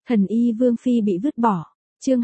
Thần y Vương Phi bị vứt bỏ. Chương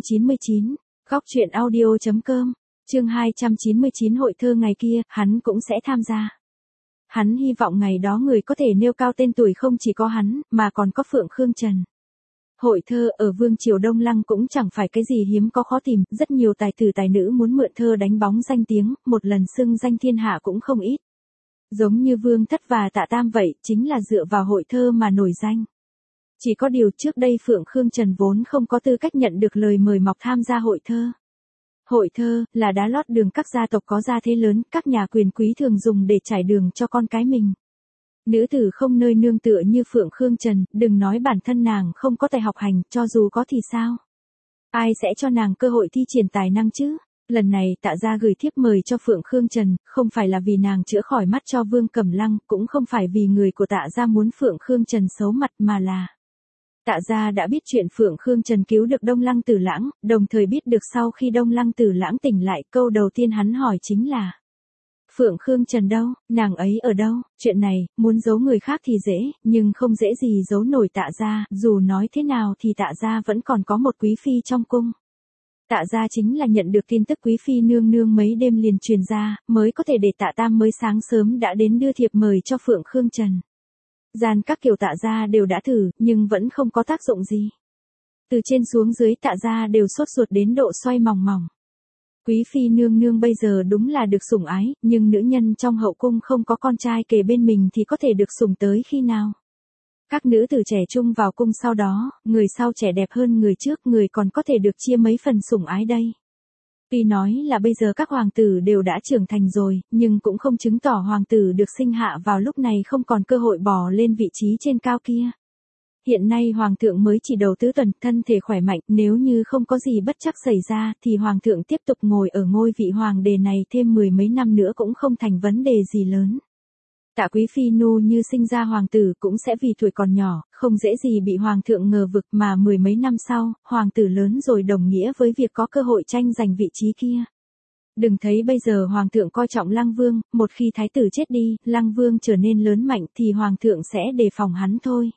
299, Góc truyện audio.com. Chương 299 hội thơ ngày kia, hắn cũng sẽ tham gia. Hắn hy vọng ngày đó người có thể nêu cao tên tuổi không chỉ có hắn, mà còn có Phượng Khương Trần. Hội thơ ở Vương triều Đông Lăng cũng chẳng phải cái gì hiếm có khó tìm, rất nhiều tài tử tài nữ muốn mượn thơ đánh bóng danh tiếng, một lần xưng danh thiên hạ cũng không ít. Giống như Vương Thất và Tạ Tam vậy, chính là dựa vào hội thơ mà nổi danh. Chỉ có điều trước đây Phượng Khương Trần vốn không có tư cách nhận được lời mời mọc tham gia hội thơ. Hội thơ là đá lót đường các gia tộc có gia thế lớn, các nhà quyền quý thường dùng để trải đường cho con cái mình. Nữ tử không nơi nương tựa như Phượng Khương Trần, đừng nói bản thân nàng không có tài học hành, cho dù có thì sao? Ai sẽ cho nàng cơ hội thi triển tài năng chứ? Lần này Tạ gia gửi thiếp mời cho Phượng Khương Trần, không phải là vì nàng chữa khỏi mắt cho Vương Cẩm Lăng, cũng không phải vì người của Tạ gia muốn Phượng Khương Trần xấu mặt mà là Tạ gia đã biết chuyện Phượng Khương Trần cứu được Đông Lăng Tử Lãng, đồng thời biết được sau khi Đông Lăng Tử Lãng tỉnh lại, câu đầu tiên hắn hỏi chính là: Phượng Khương Trần đâu, nàng ấy ở đâu? Chuyện này, muốn giấu người khác thì dễ, nhưng không dễ gì giấu nổi Tạ gia, dù nói thế nào thì Tạ gia vẫn còn có một quý phi trong cung. Tạ gia chính là nhận được tin tức quý phi nương nương mấy đêm liền truyền ra, mới có thể để Tạ Tam mới sáng sớm đã đến đưa thiệp mời cho Phượng Khương Trần. Gian các kiểu Tạ gia đều đã thử, nhưng vẫn không có tác dụng gì. Từ trên xuống dưới Tạ gia đều sốt ruột đến độ xoay mòng mòng. Quý phi nương nương bây giờ đúng là được sủng ái, nhưng nữ nhân trong hậu cung không có con trai kề bên mình thì có thể được sủng tới khi nào? Các nữ tử trẻ trung vào cung sau đó, người sau trẻ đẹp hơn người trước, người còn có thể được chia mấy phần sủng ái đây. Tuy nói là bây giờ các hoàng tử đều đã trưởng thành rồi, nhưng cũng không chứng tỏ hoàng tử được sinh hạ vào lúc này không còn cơ hội bò lên vị trí trên cao kia. Hiện nay hoàng thượng mới chỉ đầu tứ tuần, thân thể khỏe mạnh, nếu như không có gì bất trắc xảy ra thì hoàng thượng tiếp tục ngồi ở ngôi vị hoàng đế này thêm 10 mấy năm nữa cũng không thành vấn đề gì lớn. Tạ quý phi nu như sinh ra hoàng tử cũng sẽ vì tuổi còn nhỏ, không dễ gì bị hoàng thượng ngờ vực, mà 10 mấy năm sau, hoàng tử lớn rồi đồng nghĩa với việc có cơ hội tranh giành vị trí kia. Đừng thấy bây giờ hoàng thượng coi trọng Lăng Vương, một khi thái tử chết đi, Lăng Vương trở nên lớn mạnh thì hoàng thượng sẽ đề phòng hắn thôi.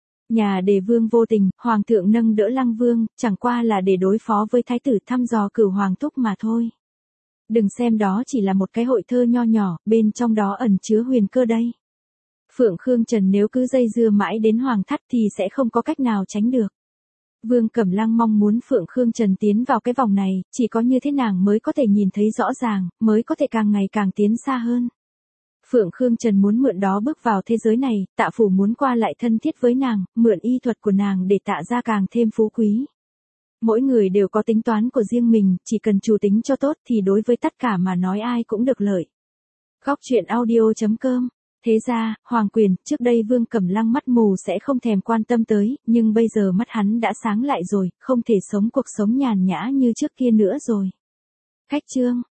Nhà Đề Vương vô tình, hoàng thượng nâng đỡ Lăng Vương, chẳng qua là để đối phó với thái tử thăm dò cửu hoàng thúc mà thôi. Đừng xem đó chỉ là một cái hội thơ nho nhỏ, bên trong đó ẩn chứa huyền cơ đây. Phượng Khương Trần nếu cứ dây dưa mãi đến hoàng thất thì sẽ không có cách nào tránh được. Vương Cẩm Lăng mong muốn Phượng Khương Trần tiến vào cái vòng này, chỉ có như thế nàng mới có thể nhìn thấy rõ ràng, mới có thể càng ngày càng tiến xa hơn. Phượng Khương Trần muốn mượn đó bước vào thế giới này, Tạ phủ muốn qua lại thân thiết với nàng, mượn y thuật của nàng để Tạ gia càng thêm phú quý. Mỗi người đều có tính toán của riêng mình, chỉ cần chủ tính cho tốt thì đối với tất cả mà nói ai cũng được lợi. Góc truyện audio.com. Thế ra, hoàng quyền, trước đây Vương Cẩm Lăng mắt mù sẽ không thèm quan tâm tới, nhưng bây giờ mắt hắn đã sáng lại rồi, không thể sống cuộc sống nhàn nhã như trước kia nữa rồi. Khách chương.